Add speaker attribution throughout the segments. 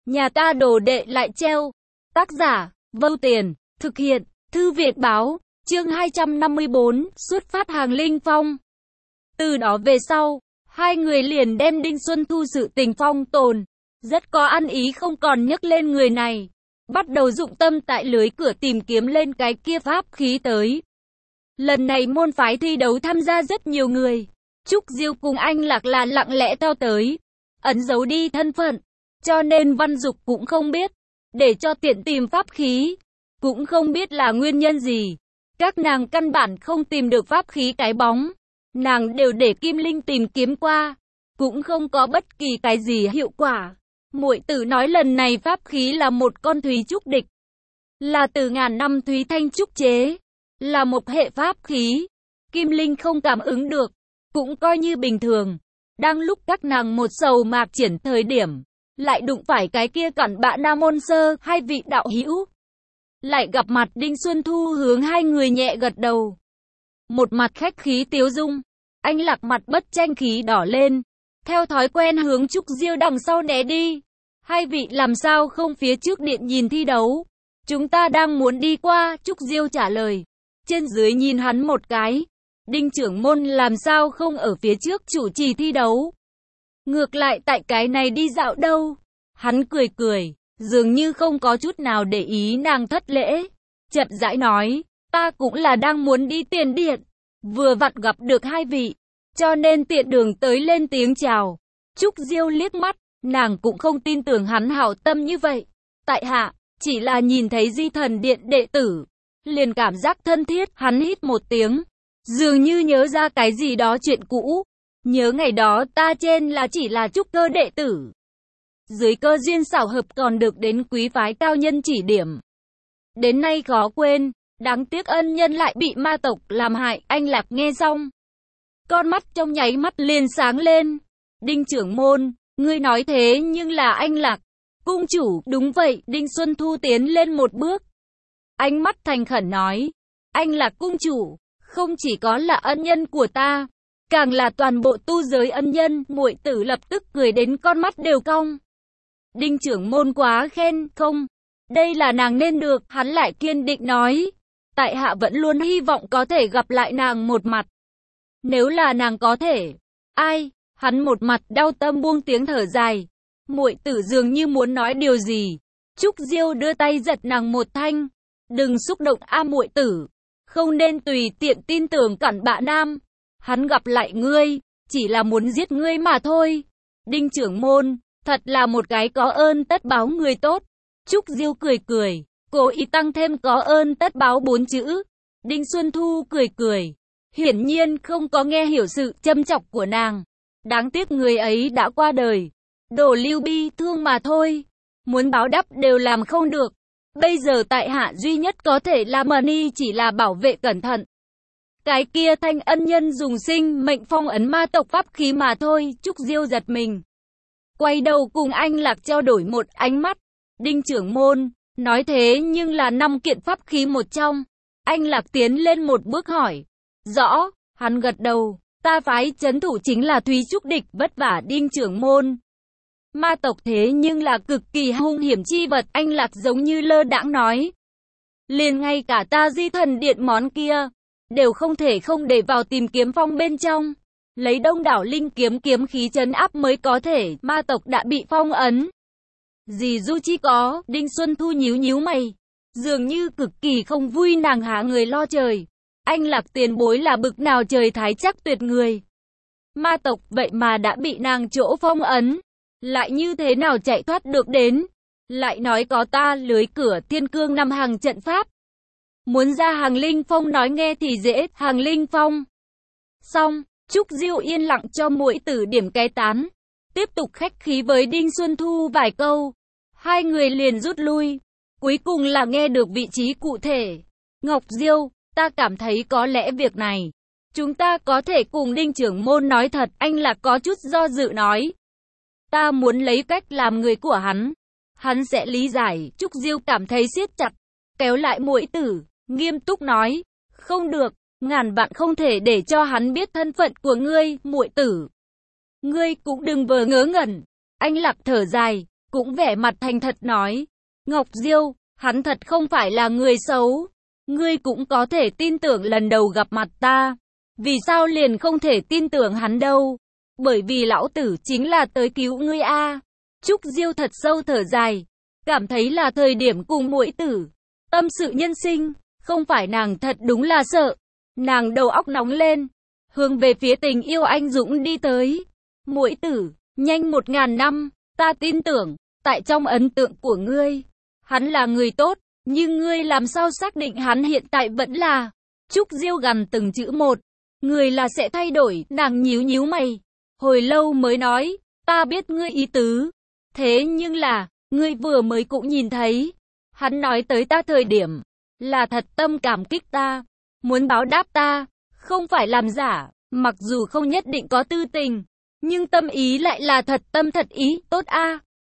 Speaker 1: Nhà ta đồ đệ lại treo. Tác giả, Vâu Tiền, thực hiện, Thư viện báo, chương 254, xuất phát Hàng Linh Phong. Từ đó về sau, hai người liền đem Đinh Xuân Thu sự tình phong tồn, rất có ăn ý không còn nhắc lên người này. Bắt đầu dụng tâm tại lưới cửa tìm kiếm lên cái kia pháp khí tới. Lần này môn phái thi đấu tham gia rất nhiều người. Trúc Diêu cùng Anh Lạc là lặng lẽ theo tới, ẩn giấu đi thân phận, cho nên Văn Dục cũng không biết, để cho tiện tìm pháp khí, cũng không biết là nguyên nhân gì. Các nàng căn bản không tìm được pháp khí cái bóng, nàng đều để Kim Linh tìm kiếm qua, cũng không có bất kỳ cái gì hiệu quả. Muội tử nói lần này pháp khí là một con thúy trúc địch, là từ ngàn năm thúy thanh trúc chế, là một hệ pháp khí. Kim Linh không cảm ứng được, cũng coi như bình thường. Đang lúc các nàng một sầu mạc triển thời điểm, lại đụng phải cái kia cặn bã Nam Môn Sơ, hai vị đạo hữu. Lại gặp mặt Đinh Xuân Thu hướng hai người nhẹ gật đầu. Một mặt khách khí tiếu dung, Anh Lạc mặt bất tranh khí đỏ lên, theo thói quen hướng Trúc Diêu đằng sau né đi. Hai vị làm sao không phía trước điện nhìn thi đấu? Chúng ta đang muốn đi qua, Trúc Diêu trả lời. Trên dưới nhìn hắn một cái. Đinh trưởng môn làm sao không ở phía trước chủ trì thi đấu? Ngược lại tại cái này đi dạo đâu? Hắn cười cười, dường như không có chút nào để ý nàng thất lễ. Chậm rãi nói, ta cũng là đang muốn đi tiền điện. Vừa vặn gặp được hai vị, cho nên tiện đường tới lên tiếng chào. Trúc Diêu liếc mắt, nàng cũng không tin tưởng hắn hảo tâm như vậy. Tại hạ, chỉ là nhìn thấy Di Thần Điện đệ tử, liền cảm giác thân thiết. Hắn hít một tiếng, dường như nhớ ra cái gì đó chuyện cũ. Nhớ ngày đó ta trên là chỉ là trúc cơ đệ tử, dưới cơ duyên xảo hợp còn được đến quý phái cao nhân chỉ điểm. Đến nay khó quên, đáng tiếc ân nhân lại bị ma tộc làm hại. Anh Lạc nghe xong, con mắt trong nháy mắt liền sáng lên. Đinh trưởng môn, ngươi nói thế nhưng là Anh Lạc cung chủ? Đúng vậy. Đinh Xuân Thu tiến lên một bước, ánh mắt thành khẩn nói, Anh Lạc cung chủ không chỉ có là ân nhân của ta, càng là toàn bộ tu giới ân nhân. Muội tử lập tức cười đến con mắt đều cong. Đinh trưởng môn quá khen, không, đây là nàng nên được. Hắn lại kiên định nói, tại hạ vẫn luôn hy vọng có thể gặp lại nàng một mặt. Nếu là nàng có thể, ai? Hắn một mặt đau tâm buông tiếng thở dài. Muội tử dường như muốn nói điều gì. Trúc Diêu đưa tay giật nàng một thanh. Đừng xúc động a muội tử, không nên tùy tiện tin tưởng cặn bã nam. Hắn gặp lại ngươi, chỉ là muốn giết ngươi mà thôi. Đinh trưởng môn, thật là một cái có ơn tất báo người tốt. Trúc Diêu cười cười, cố ý tăng thêm có ơn tất báo 4 chữ. Đinh Xuân Thu cười cười, hiển nhiên không có nghe hiểu sự châm chọc của nàng. Đáng tiếc người ấy đã qua đời, đổ lưu bi thương mà thôi. Muốn báo đáp đều làm không được. Bây giờ tại hạ duy nhất có thể làm chỉ là bảo vệ cẩn thận cái kia thanh ân nhân dùng sinh mệnh phong ấn ma tộc pháp khí mà thôi. Trúc Diêu giật mình, quay đầu cùng Anh Lạc trao đổi một ánh mắt. Đinh trưởng môn, nói thế nhưng là 5 kiện pháp khí một trong. Anh Lạc tiến lên một bước hỏi. Rõ. Hắn gật đầu. Ta phái trấn thủ chính là Thúy Trúc địch. Vất vả Đinh trưởng môn. Ma tộc thế nhưng là cực kỳ hung hiểm chi vật. Anh Lạc giống như lơ đãng nói, liền ngay cả ta Di Thần Điện món kia đều không thể không để vào tìm kiếm phong bên trong, lấy đông đảo linh kiếm kiếm khí trấn áp mới có thể. Ma tộc đã bị phong ấn, gì du chi có? Đinh Xuân Thu nhíu nhíu mày, dường như cực kỳ không vui. Nàng há người lo trời, Anh Lạc tiền bối là bực nào trời thái chắc tuyệt người. Ma tộc vậy mà đã bị nàng chỗ phong ấn, lại như thế nào chạy thoát được đến? Lại nói có ta lưới cửa Thiên Cương 5 hàng trận pháp, muốn ra Hàng Linh Phong nói nghe thì dễ. Hàng Linh Phong xong, Trúc Diêu yên lặng cho muội tử điểm cái tán, tiếp tục khách khí với Đinh Xuân Thu vài câu. Hai người liền rút lui, cuối cùng là nghe được vị trí cụ thể. Ngọc Diêu, ta cảm thấy có lẽ việc này chúng ta có thể cùng Đinh trưởng môn nói thật. Anh Lạc có chút do dự nói, ta muốn lấy cách làm người của hắn sẽ lý giải. Trúc Diêu cảm thấy siết chặt, kéo lại muội tử, nghiêm túc nói, không được, ngàn vạn không thể để cho hắn biết thân phận của ngươi. Muội tử, ngươi cũng đừng vờ ngớ ngẩn. Anh Lạc thở dài, cũng vẻ mặt thành thật nói, Ngọc Diêu, hắn thật không phải là người xấu. Ngươi cũng có thể tin tưởng lần đầu gặp mặt ta. Vì sao liền không thể tin tưởng hắn đâu? Bởi vì lão tử chính là tới cứu ngươi a. Trúc Diêu thật sâu thở dài, cảm thấy là thời điểm cùng muội tử tâm sự nhân sinh, không phải nàng thật đúng là sợ. Nàng đầu óc nóng lên, hướng về phía tình yêu anh dũng đi tới. Muội tử, nhanh 1000 năm, ta tin tưởng, tại trong ấn tượng của ngươi, hắn là người tốt, nhưng ngươi làm sao xác định hắn hiện tại vẫn là? Trúc Diêu gằn từng chữ một, người là sẽ thay đổi, nàng nhíu nhíu mày, hồi lâu mới nói, ta biết ngươi ý tứ, thế nhưng là, ngươi vừa mới cũng nhìn thấy, hắn nói tới ta thời điểm, là thật tâm cảm kích ta, muốn báo đáp ta, không phải làm giả, mặc dù không nhất định có tư tình, nhưng tâm ý lại là thật tâm thật ý, tốt a.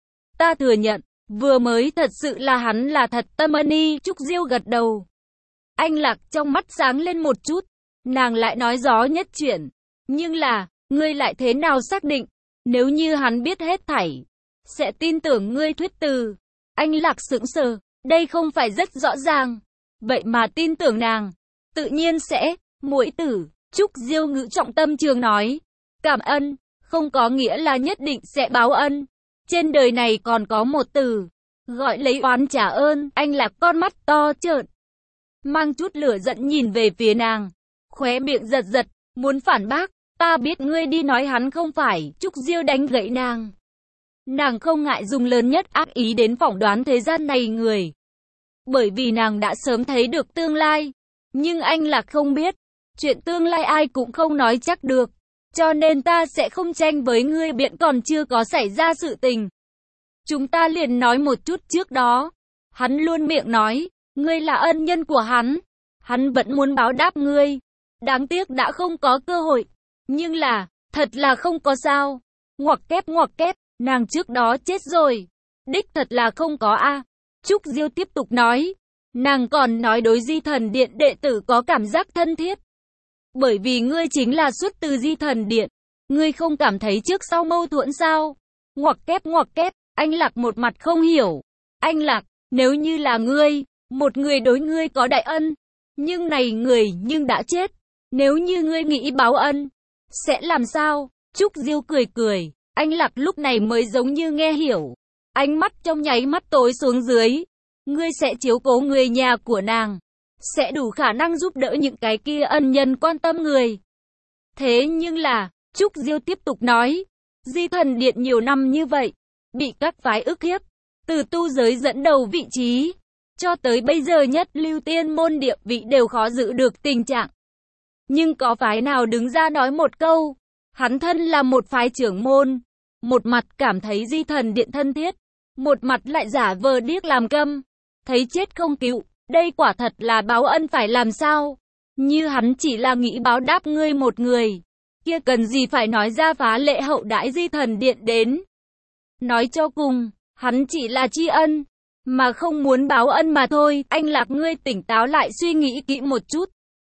Speaker 1: Ta thừa nhận, vừa mới thật sự là hắn là thật tâm ân y. Trúc Diêu gật đầu. Anh Lạc trong mắt sáng lên một chút, nàng lại nói gió nhất chuyển, nhưng là, ngươi lại thế nào xác định, nếu như hắn biết hết thảy, sẽ tin tưởng ngươi thuyết từ. Anh Lạc sững sờ, đây không phải rất rõ ràng, vậy mà tin tưởng nàng, tự nhiên sẽ, muội tử. Trúc Diêu ngữ trọng tâm trường nói, cảm ơn, không có nghĩa là nhất định sẽ báo ân. Trên đời này còn có một từ, gọi lấy oán trả ơn. Anh Lạc con mắt to trợn, mang chút lửa giận nhìn về phía nàng, khóe miệng giật giật, muốn phản bác, ta biết ngươi đi nói hắn không phải. Trúc Diêu đánh gãy nàng. Nàng không ngại dùng lớn nhất ác ý đến phỏng đoán thế gian này người. Bởi vì nàng đã sớm thấy được tương lai, nhưng anh Lạc không biết, chuyện tương lai ai cũng không nói chắc được. Cho nên ta sẽ không tranh với ngươi biện còn chưa có xảy ra sự tình. Chúng ta liền nói một chút trước đó. Hắn luôn miệng nói, ngươi là ân nhân của hắn. Hắn vẫn muốn báo đáp ngươi. Đáng tiếc đã không có cơ hội. Nhưng là, thật là không có sao. Ngoặc kép, nàng trước đó chết rồi. Đích thật là không có a. Trúc Diêu tiếp tục nói. Nàng còn nói đối Di Thần Điện đệ tử có cảm giác thân thiết. Bởi vì ngươi chính là xuất từ Di Thần Điện. Ngươi không cảm thấy trước sau mâu thuẫn sao? Ngoặc kép, anh Lạc một mặt không hiểu. Anh Lạc, nếu như là ngươi, một người đối ngươi có đại ân, nhưng này người nhưng đã chết. Nếu như ngươi nghĩ báo ân, sẽ làm sao? Trúc Diêu cười, anh Lạc lúc này mới giống như nghe hiểu. Ánh mắt trong nháy mắt tối xuống dưới. Ngươi sẽ chiếu cố người nhà của nàng, sẽ đủ khả năng giúp đỡ những cái kia ân nhân quan tâm người. Thế nhưng là, Trúc Diêu tiếp tục nói, Di Thần Điện nhiều năm như vậy, bị các phái ức hiếp, từ tu giới dẫn đầu vị trí, cho tới bây giờ nhất lưu tiên môn địa vị đều khó giữ được tình trạng. Nhưng có phái nào đứng ra nói một câu, hắn thân là một phái trưởng môn, một mặt cảm thấy Di Thần Điện thân thiết, một mặt lại giả vờ điếc làm câm, thấy chết không cứu. Đây quả thật là báo ân phải làm sao? Như hắn chỉ là nghĩ báo đáp ngươi một người, kia cần gì phải nói ra phá lệ hậu đãi Di Thần Điện đến. Nói cho cùng, hắn chỉ là tri ân, mà không muốn báo ân mà thôi. Anh Lạc, ngươi tỉnh táo lại suy nghĩ kỹ một chút.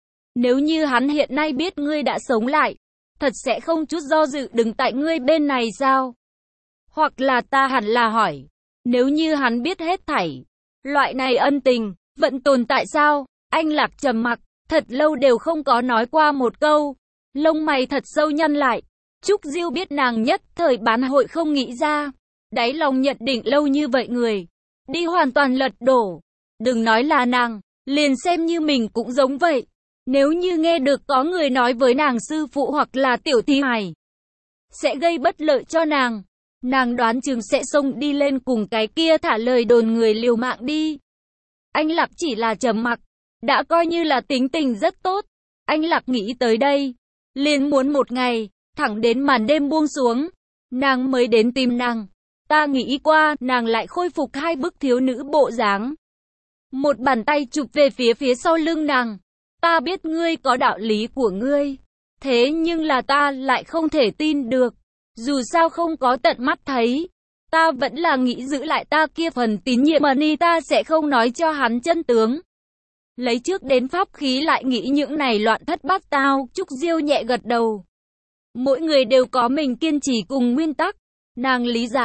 Speaker 1: Nếu như hắn hiện nay biết ngươi đã sống lại, thật sẽ không chút do dự đứng tại ngươi bên này sao? Hoặc là ta hẳn là hỏi, nếu như hắn biết hết thảy, loại này ân tình vẫn tồn tại sao? Anh Lạc trầm mặc, thật lâu đều không có nói qua một câu. Lông mày thật sâu nhăn lại. Trúc Diêu biết nàng nhất thời bán hội không nghĩ ra. Đáy lòng nhận định lâu như vậy người, đi hoàn toàn lật đổ. Đừng nói là nàng, liền xem như mình cũng giống vậy. Nếu như nghe được có người nói với nàng sư phụ hoặc là tiểu thi hài, sẽ gây bất lợi cho nàng. Nàng đoán chừng sẽ xông đi lên cùng cái kia thả lời đồn người liều mạng đi. Anh Lạc chỉ là trầm mặc, đã coi như là tính tình rất tốt. Anh Lạc nghĩ tới đây, liền muốn một ngày, thẳng đến màn đêm buông xuống, nàng mới đến tìm nàng. Ta nghĩ qua, nàng lại khôi phục hai bức thiếu nữ bộ dáng. Một bàn tay chụp về phía sau lưng nàng. Ta biết ngươi có đạo lý của ngươi, thế nhưng là ta lại không thể tin được. Dù sao không có tận mắt thấy, ta vẫn là nghĩ giữ lại ta kia phần tín nhiệm ni, ta sẽ không nói cho hắn chân tướng. Lấy trước đến pháp khí lại nghĩ những này loạn thất bát tao. Trúc Diêu nhẹ gật đầu. Mỗi người đều có mình kiên trì cùng nguyên tắc. Nàng lý giải,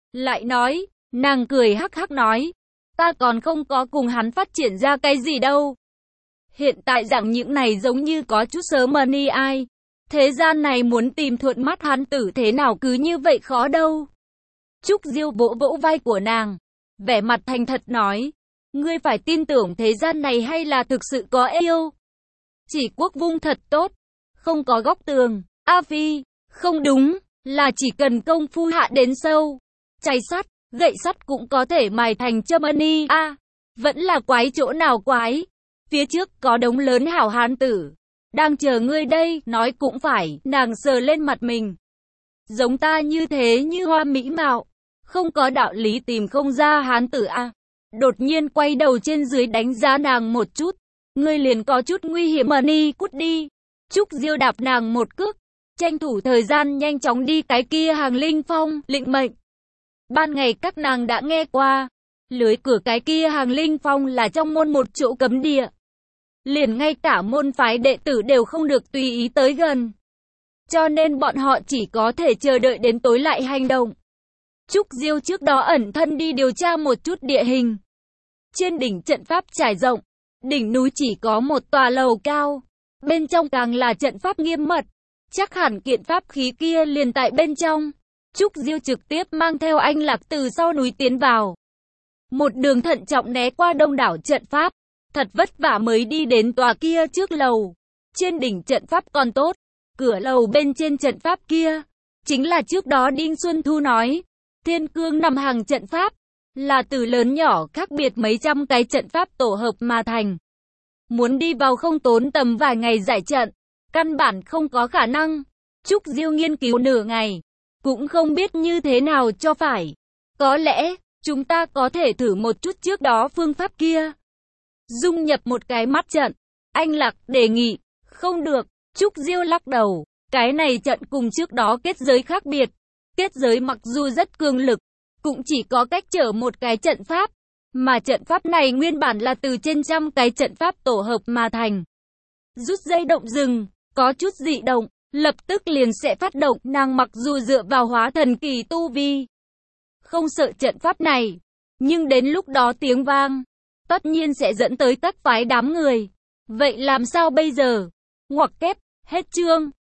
Speaker 1: Lại nói, nàng cười hắc hắc nói, ta còn không có cùng hắn phát triển ra cái gì đâu. Hiện tại rằng những này giống như có chút sớm mà ni ai. Thế gian này muốn tìm thuận mắt hắn tử thế nào cứ như vậy khó đâu. Trúc Diêu vỗ vỗ vai của nàng, vẻ mặt thành thật nói, ngươi phải tin tưởng thế gian này hay là thực sự có yêu. Chỉ quốc vung thật tốt, không có góc tường. A Phi, không đúng, là chỉ cần công phu hạ đến sâu. Chày sắt, gậy sắt cũng có thể mài thành châm ni a. Vẫn là quái chỗ nào quái. Phía trước có đống lớn hảo hán tử đang chờ ngươi đây, nói cũng phải, nàng sờ lên mặt mình. Giống ta như thế như hoa mỹ mạo, không có đạo lý tìm không ra hán tử a. Đột nhiên quay đầu trên dưới đánh giá nàng một chút, ngươi liền có chút nguy hiểm mà ni cút đi. Trúc Diêu đạp nàng một cước, tranh thủ thời gian nhanh chóng đi cái kia hàng linh phong, lĩnh mệnh. Ban ngày các nàng đã nghe qua, lưới cửa cái kia hàng linh phong là trong môn một chỗ cấm địa. Liền ngay cả môn phái đệ tử đều không được tùy ý tới gần. Cho nên bọn họ chỉ có thể chờ đợi đến tối lại hành động. Trúc Diêu trước đó ẩn thân đi điều tra một chút địa hình. Trên đỉnh trận pháp trải rộng, đỉnh núi chỉ có một tòa lầu cao. Bên trong càng là trận pháp nghiêm mật. Chắc hẳn kiện pháp khí kia liền tại bên trong. Trúc Diêu trực tiếp mang theo Anh Lạc từ sau núi tiến vào. Một đường thận trọng né qua đông đảo trận pháp. Thật vất vả mới đi đến tòa kia trước lầu. Trên đỉnh trận pháp còn tốt. Cửa lầu bên trên trận pháp kia chính là trước đó Đinh Xuân Thu nói, Thiên Cương nằm hàng trận pháp, là từ lớn nhỏ khác biệt mấy trăm cái trận pháp tổ hợp mà thành. Muốn đi vào không tốn tầm vài ngày giải trận, căn bản không có khả năng. Trúc Diêu nghiên cứu nửa ngày, cũng không biết như thế nào cho phải. Có lẽ, chúng ta có thể thử một chút trước đó phương pháp kia. Dung nhập một cái mắt trận. Anh Lạc đề nghị, không được. Trúc Diêu lắc đầu, cái này trận cùng trước đó kết giới khác biệt. Kết giới mặc dù rất cường lực, cũng chỉ có cách trở một cái trận pháp. Mà trận pháp này nguyên bản là từ trên trăm cái trận pháp tổ hợp mà thành. Rút dây động rừng, có chút dị động, lập tức liền sẽ phát động. Nàng mặc dù dựa vào hóa thần kỳ tu vi, không sợ trận pháp này, nhưng đến lúc đó tiếng vang, tất nhiên sẽ dẫn tới các phái đám người. Vậy làm sao bây giờ? Ngoặc kép, hết chương.